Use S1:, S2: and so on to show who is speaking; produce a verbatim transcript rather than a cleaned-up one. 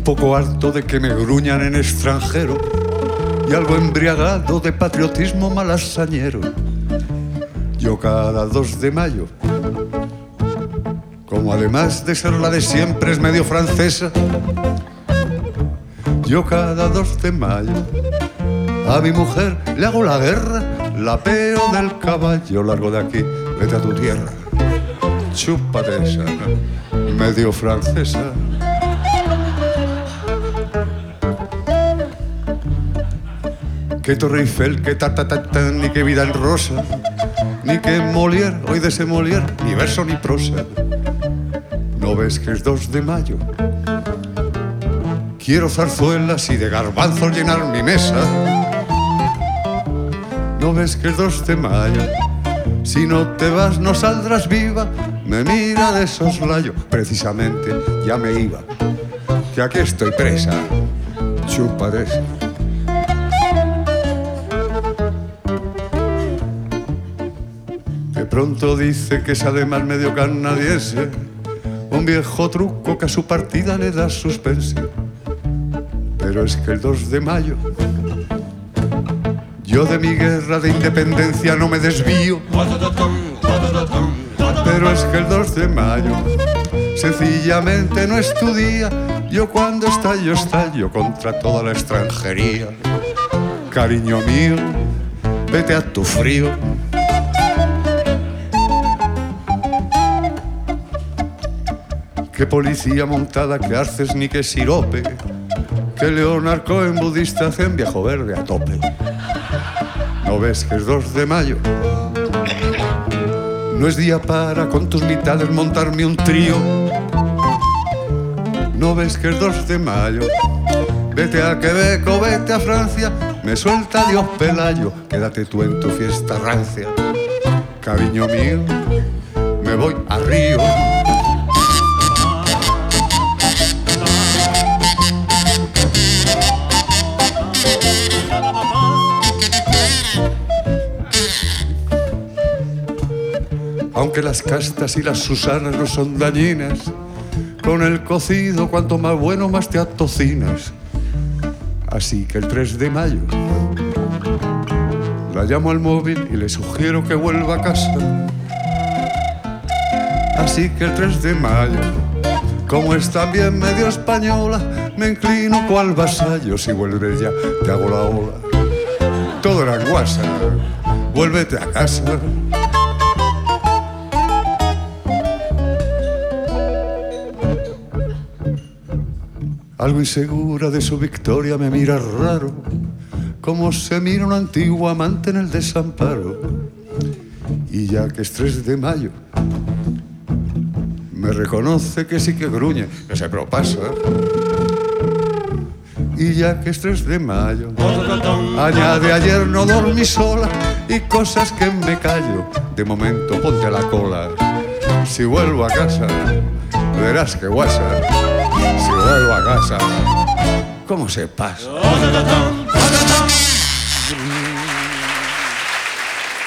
S1: poco harto de que me gruñan en extranjero y algo embriagado de patriotismo malasañero. Yo cada dos de mayo, como además de ser la de siempre es medio francesa, yo cada dos de mayo a mi mujer le hago la guerra, la peo del caballo, largo de aquí, vete a tu tierra, chúpate esa, medio francesa. Que Torre Eiffel, que ta ta ta ta, ni que vida en rosa, ni que Molière, hoy de ese Molière, ni verso ni prosa. ¿No ves que es dos de mayo? Quiero zarzuelas y de garbanzos llenar mi mesa. ¿No ves que es dos de mayo? Si no te vas no saldrás viva. Me mira de soslayo. Precisamente ya me iba, que aquí estoy presa. Chúpate esa. De pronto dice que es además medio canadiense, un viejo truco que a su partida le da suspense. Pero es que el dos de mayo yo de mi guerra de independencia no me desvío. Pero es que el dos de mayo sencillamente no es tu día. Yo cuando estallo, estallo contra toda la extranjería. Cariño mío, vete a tu frío. Que policía montada, que arces ni que sirope, que Leonard Cohen budista hacen viejo verde a tope. ¿No ves que es dos de mayo? No es día para con tus mitades montarme un trío. ¿No ves que es dos de mayo? Vete a Quebec o vete a Francia, me suelta Dios Pelayo, quédate tú en tu fiesta rancia. Cariño mío, me voy a Río. Aunque las castas y las Susanas no son dañinas, con el cocido cuanto más bueno más te atocinas. Así que el tres de mayo la llamo al móvil y le sugiero que vuelva a casa. Así que el tres de mayo, como es también medio española, me inclino cual vasallo. Si vuelves ya te hago la ola. Todo era guasa, vuélvete a casa. Algo insegura de su victoria me mira raro, como se mira un antiguo amante en el desamparo. Y ya que es tres de mayo, me reconoce que sí que gruñe, que se propasa. Y ya que es tres de mayo, añade ayer no dormí sola y cosas que me callo. De momento ponte a la cola. Si vuelvo a casa, verás que guasa. Si vuelvo a casa, ¿cómo se pasa?